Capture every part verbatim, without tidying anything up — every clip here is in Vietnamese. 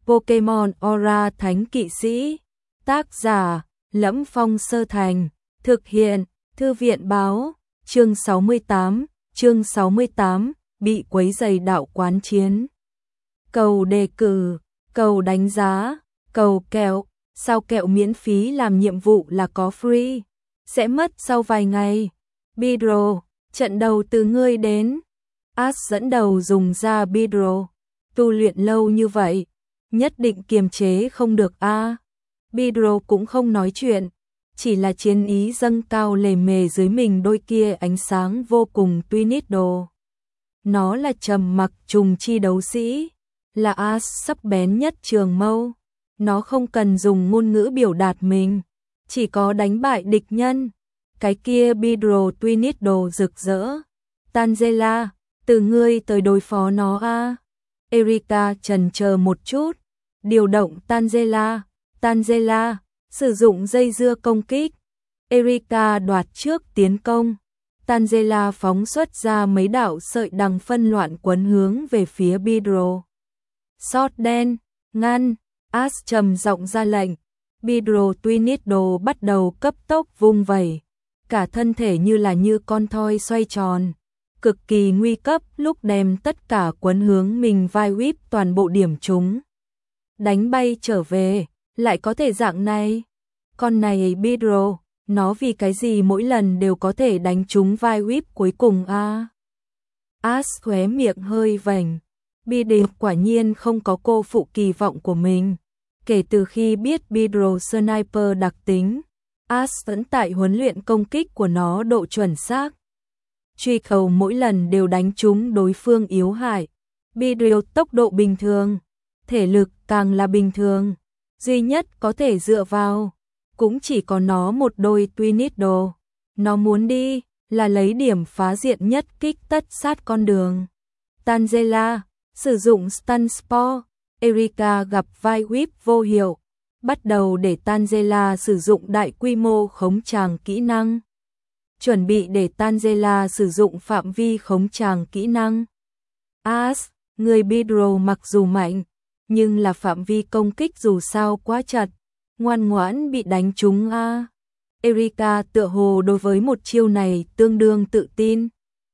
Pokemon Aura Thánh Kỵ Sĩ. Tác giả: Lẫm Phong Sơ Thành. Thực hiện: Thư viện báo. Chương sáu mươi tám. Chương sáu mươi tám. Bị quấy rầy đạo quán chiến. Cầu đề cử, cầu đánh giá, cầu kẹo. Sao kẹo miễn phí làm nhiệm vụ là có free? Sẽ mất sau vài ngày. Bidro, trận đầu từ ngươi đến. Ash dẫn đầu dùng ra Bidro. Tu luyện lâu như vậy, nhất định kiềm chế không được a. À. Bidro cũng không nói chuyện, chỉ là chiến ý dâng cao lề mề dưới mình đôi kia ánh sáng vô cùng Twinido. Nó là trầm mặc trùng chi đấu sĩ, là Ash sắc bén nhất trường mâu. Nó không cần dùng ngôn ngữ biểu đạt mình, chỉ có đánh bại địch nhân. Cái kia Bidro Twinido rực rỡ. Tangela, từ ngươi tới đối phó nó a. À. Erika chần chờ một chút, điều động Tangela. Tangela, sử dụng dây dưa công kích. Erika đoạt trước tiến công. Tangela phóng xuất ra mấy đạo sợi đằng phân loạn quấn hướng về phía Bidro. Sót đen, ngăn. Ash trầm giọng ra lệnh. Bidro Twinido bắt đầu cấp tốc vung vẩy, cả thân thể như là như con thoi xoay tròn, cực kỳ nguy cấp lúc đem tất cả quấn hướng mình vai whip toàn bộ điểm chúng. Đánh bay trở về, lại có thể dạng này. Con này Bidro, nó vì cái gì mỗi lần đều có thể đánh trúng vai whip cuối cùng a? À? Ash khóe miệng hơi vành. Bidro quả nhiên không có cô phụ kỳ vọng của mình. Kể từ khi biết Bidro Sniper đặc tính, Ash vẫn tại huấn luyện công kích của nó độ chuẩn xác. Truy cầu mỗi lần đều đánh trúng đối phương yếu hại. Bidro tốc độ bình thường, thể lực càng là bình thường, duy nhất có thể dựa vào cũng chỉ có nó một đôi Twinido. Nó muốn đi là lấy điểm phá diện nhất kích tất sát con đường. Tangela sử dụng Stun Spore. Erika gặp vai whip vô hiệu, bắt đầu để Tangela sử dụng đại quy mô khống tràng kỹ năng. Chuẩn bị để Tangela sử dụng phạm vi khống tràng kỹ năng. Ash, người Bidro mặc dù mạnh, nhưng là phạm vi công kích dù sao quá chặt, ngoan ngoãn bị đánh trúng a. À. Erika tựa hồ đối với một chiêu này tương đương tự tin.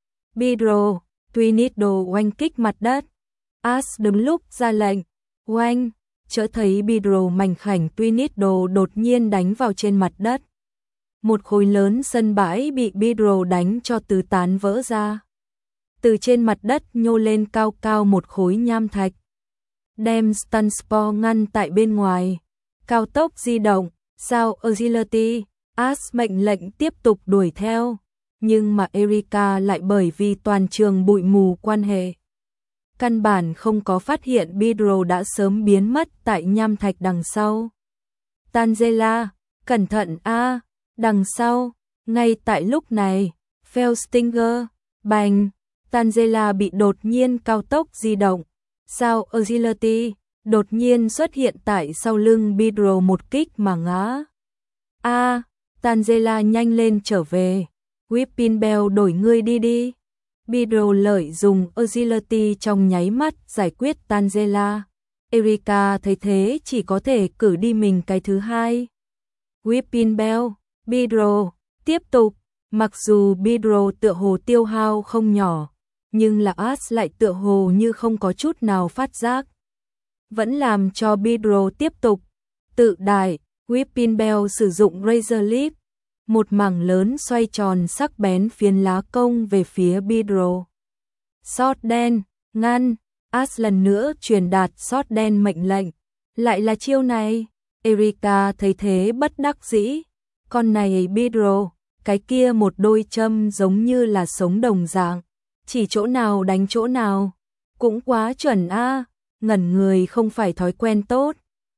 Bidro, Twinido oanh kích mặt đất. Ash đứng lúc ra lệnh, oanh, chợt thấy Bidro mảnh khảnh Twinido đột nhiên đánh vào trên mặt đất. Một khối lớn sân bãi bị Bidro đánh cho tứ tán vỡ ra. Từ trên mặt đất nhô lên cao cao một khối nham thạch, đem Stun Spore ngăn tại bên ngoài. Cao tốc di động, sao Agility, Ash mệnh lệnh tiếp tục đuổi theo, nhưng mà Erika lại bởi vì toàn trường bụi mù quan hệ, căn bản không có phát hiện Bidro đã sớm biến mất tại nham thạch đằng sau. Tangela, cẩn thận a, à, đằng sau. Ngay tại lúc này, Felstinger, bành, Tangela bị đột nhiên cao tốc di động. Sao Agility đột nhiên xuất hiện tại sau lưng Bidro một kích mà ngã. A, à, Tangela nhanh lên trở về. Whipping Bell đổi ngươi đi đi. Bidro lợi dùng Agility trong nháy mắt giải quyết Tangela. Erika thấy thế chỉ có thể cử đi mình cái thứ hai. Whipping Bell, Bidro, tiếp tục. Mặc dù Bidro tựa hồ tiêu hao không nhỏ, nhưng là Ash lại tựa hồ như không có chút nào phát giác. Vẫn làm cho Bidro tiếp tục. Tự đại, Whipping Bell sử dụng Razor Leaf. Một mảng lớn xoay tròn sắc bén phiến lá công về phía Bidro. Sót đen, ngăn. Ash lần nữa truyền đạt sót đen mệnh lệnh. Lại là chiêu này. Erika thấy thế bất đắc dĩ. Con này Bidro, cái kia một đôi châm giống như là sống đồng dạng, chỉ chỗ nào đánh chỗ nào. Cũng quá chuẩn a. À. Ngẩn người không phải thói quen tốt.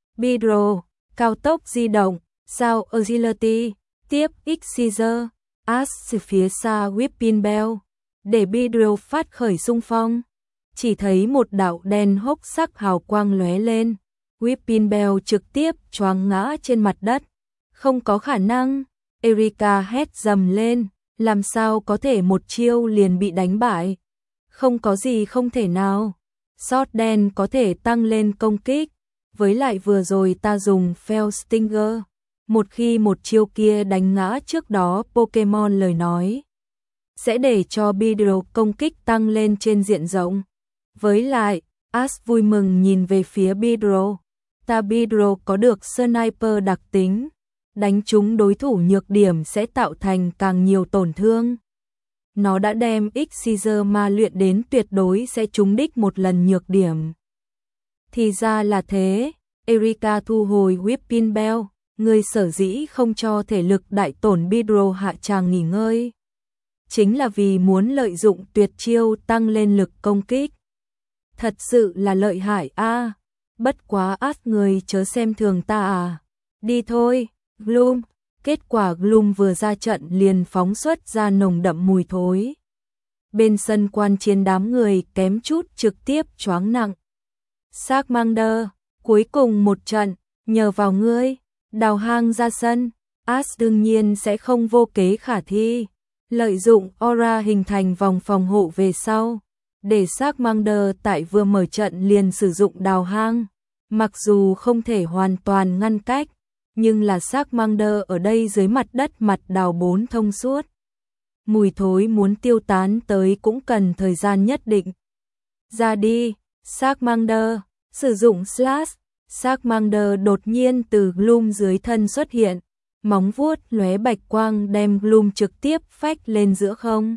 Bidro, cao tốc di động, sao Agility, tiếp X-Scissor, Ash phía xa Whipping Bell, để Bidro phát khởi xung phong. Chỉ thấy một đạo đen hốc sắc hào quang lóe lên, Whipping Bell trực tiếp choáng ngã trên mặt đất. Không có khả năng. Erika hét dầm lên, làm sao có thể một chiêu liền bị đánh bại. Không có gì không thể nào. Sót đen có thể tăng lên công kích, với lại vừa rồi ta dùng Fellstinger, một khi một chiêu kia đánh ngã trước đó Pokemon lời nói, sẽ để cho Beedrill công kích tăng lên trên diện rộng. Với lại, Ash vui mừng nhìn về phía Beedrill, ta Beedrill có được Sniper đặc tính, đánh trúng đối thủ nhược điểm sẽ tạo thành càng nhiều tổn thương. Nó đã đem X-Scissor ma luyện đến tuyệt đối sẽ trúng đích một lần nhược điểm. Thì ra là thế, Erika thu hồi Whipping Bell, người sở dĩ không cho thể lực đại tổn Beedrill hạ tràng nghỉ ngơi, chính là vì muốn lợi dụng tuyệt chiêu tăng lên lực công kích. Thật sự là lợi hại a. À. Bất quá Ash người chớ xem thường ta à. Đi thôi, Gloom. Kết quả Gloom vừa ra trận liền phóng xuất ra nồng đậm mùi thối. Bên sân quan chiến đám người kém chút trực tiếp choáng nặng. Charmander, cuối cùng một trận, nhờ vào ngươi, đào hang ra sân, Ash đương nhiên sẽ không vô kế khả thi. Lợi dụng aura hình thành vòng phòng hộ về sau, để Charmander tại vừa mở trận liền sử dụng đào hang. Mặc dù không thể hoàn toàn ngăn cách, nhưng là Charmander ở đây dưới mặt đất mặt đào bốn thông suốt. Mùi thối muốn tiêu tán tới cũng cần thời gian nhất định. Ra đi, Charmander, sử dụng Slash. Charmander đột nhiên từ Gloom dưới thân xuất hiện, móng vuốt lóe bạch quang đem Gloom trực tiếp phách lên giữa không.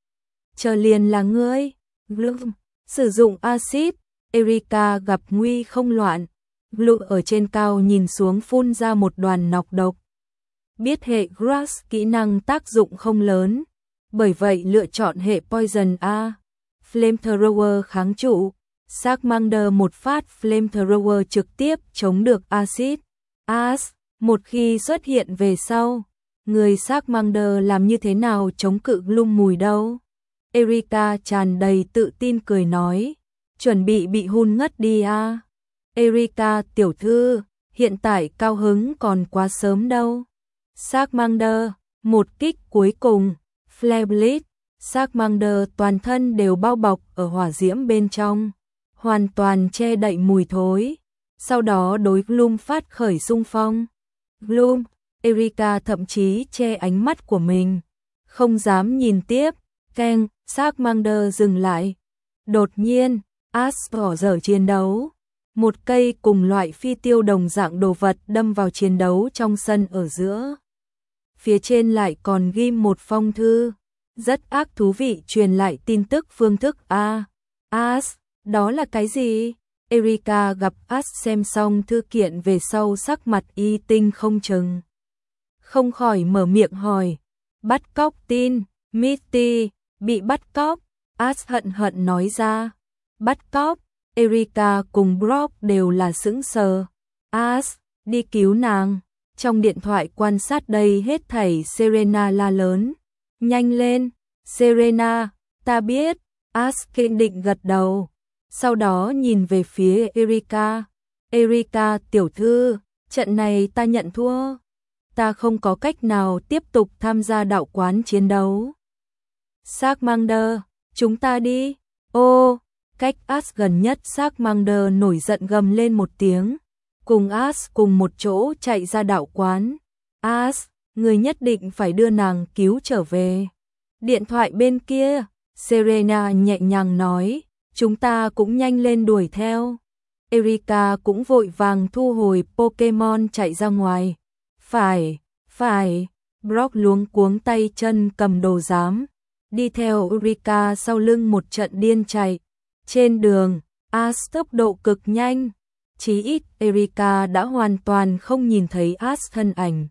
Chờ liền là ngươi, Gloom, sử dụng axit. Erika gặp nguy không loạn, Gloom ở trên cao nhìn xuống phun ra một đoàn nọc độc. Biết hệ Grass kỹ năng tác dụng không lớn, bởi vậy lựa chọn hệ Poison A. Flamethrower kháng trụ, Charmander một phát Flamethrower trực tiếp chống được axit. Ash, một khi xuất hiện về sau, người Charmander làm như thế nào chống cự Gloom mùi đâu? Erika tràn đầy tự tin cười nói, chuẩn bị bị hun ngất đi à. Erika tiểu thư, hiện tại cao hứng còn quá sớm đâu. Charmander, một kích cuối cùng, Flare Blitz, Charmander toàn thân đều bao bọc ở hỏa diễm bên trong, hoàn toàn che đậy mùi thối. Sau đó đối Gloom phát khởi xung phong. Gloom, Erika thậm chí che ánh mắt của mình, không dám nhìn tiếp. Keng, Charmander dừng lại. Đột nhiên, Ash bỏ dở chiến đấu. Một cây cùng loại phi tiêu đồng dạng đồ vật đâm vào chiến đấu trong sân ở giữa. Phía trên lại còn ghi một phong thư. Rất ác thú vị truyền lại tin tức phương thức A. Ash, đó là cái gì? Erika gặp Ash xem xong thư kiện về sau sắc mặt y tinh không chừng. Không khỏi mở miệng hỏi. Bắt cóc tin, Misty, bị bắt cóc. Ash hận hận nói ra. Bắt cóc, Erika cùng Brock đều là sững sờ. Ash, đi cứu nàng. Trong điện thoại quan sát đây hết thảy Serena la lớn. Nhanh lên, Serena, ta biết. Ash kiên định gật đầu. Sau đó nhìn về phía Erika. Erika tiểu thư, trận này ta nhận thua. Ta không có cách nào tiếp tục tham gia đạo quán chiến đấu. Charmander, chúng ta đi. Ô, cách Ash gần nhất Charmander nổi giận gầm lên một tiếng. Cùng Ash cùng một chỗ chạy ra đạo quán. Ash, người nhất định phải đưa nàng cứu trở về. Điện thoại bên kia, Serena nhẹ nhàng nói, chúng ta cũng nhanh lên đuổi theo. Erika cũng vội vàng thu hồi Pokemon chạy ra ngoài. Phải, phải, Brock luống cuống tay chân cầm đồ giám. Đi theo Erika sau lưng một trận điên chạy. Trên đường, Ash tốc độ cực nhanh. Chí ít Erika đã hoàn toàn không nhìn thấy Ash thân ảnh.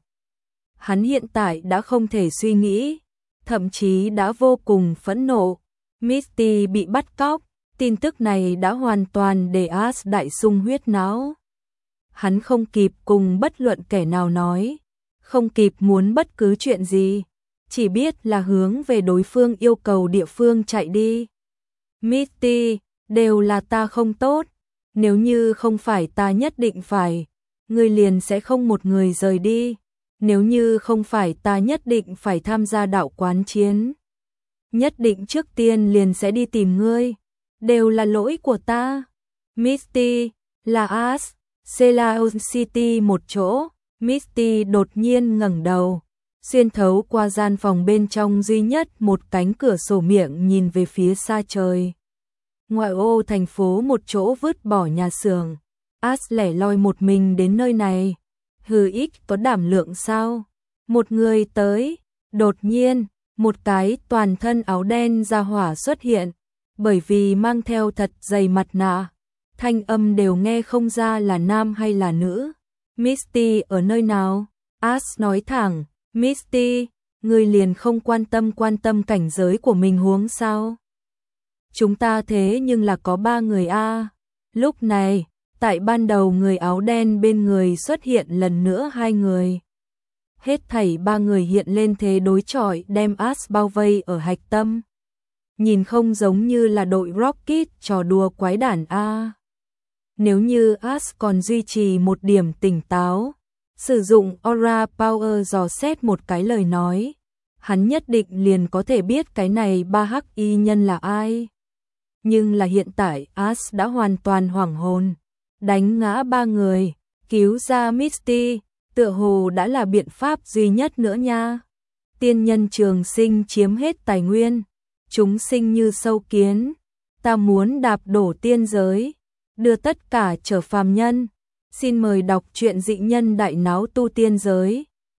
Hắn hiện tại đã không thể suy nghĩ, thậm chí đã vô cùng phẫn nộ. Misty bị bắt cóc, tin tức này đã hoàn toàn để Ash đại sung huyết não. Hắn không kịp cùng bất luận kẻ nào nói, không kịp muốn bất cứ chuyện gì, chỉ biết là hướng về đối phương yêu cầu địa phương chạy đi. Misty, đều là ta không tốt, nếu như không phải ta nhất định phải, ngươi liền sẽ không một người rời đi. Nếu như không phải ta nhất định phải tham gia đạo quán chiến, nhất định trước tiên liền sẽ đi tìm ngươi, đều là lỗi của ta. Misty, là Ash, Ceylon City một chỗ, Misty đột nhiên ngẩng đầu, xuyên thấu qua gian phòng bên trong duy nhất một cánh cửa sổ miệng nhìn về phía xa trời. Ngoại ô thành phố một chỗ vứt bỏ nhà xưởng, Ash lẻ loi một mình đến nơi này. Hừ, ít có đảm lượng sao? Một người tới, đột nhiên, một cái toàn thân áo đen ra hỏa xuất hiện, bởi vì mang theo thật dày mặt nạ, thanh âm đều nghe không ra là nam hay là nữ. Misty ở nơi nào? Ash nói thẳng, Misty, ngươi liền không quan tâm quan tâm cảnh giới của mình huống sao? Chúng ta thế nhưng là có ba người a. Lúc này, tại ban đầu người áo đen bên người xuất hiện lần nữa hai người. Hết thảy ba người hiện lên thế đối chọi đem Ash bao vây ở hạch tâm. Nhìn không giống như là đội Rocket trò đùa quái đản a. Nếu như Ash còn duy trì một điểm tỉnh táo, sử dụng Aura Power dò xét một cái lời nói, hắn nhất định liền có thể biết cái này ba hắc y nhân là ai. Nhưng là hiện tại Ash đã hoàn toàn hoảng hồn, đánh ngã ba người, cứu ra Misty, tựa hồ đã là biện pháp duy nhất nữa nha. Tiên nhân trường sinh chiếm hết tài nguyên, chúng sinh như sâu kiến, ta muốn đạp đổ tiên giới, đưa tất cả trở phàm nhân. Xin mời đọc truyện Dị Nhân Đại Náo Tu Tiên Giới.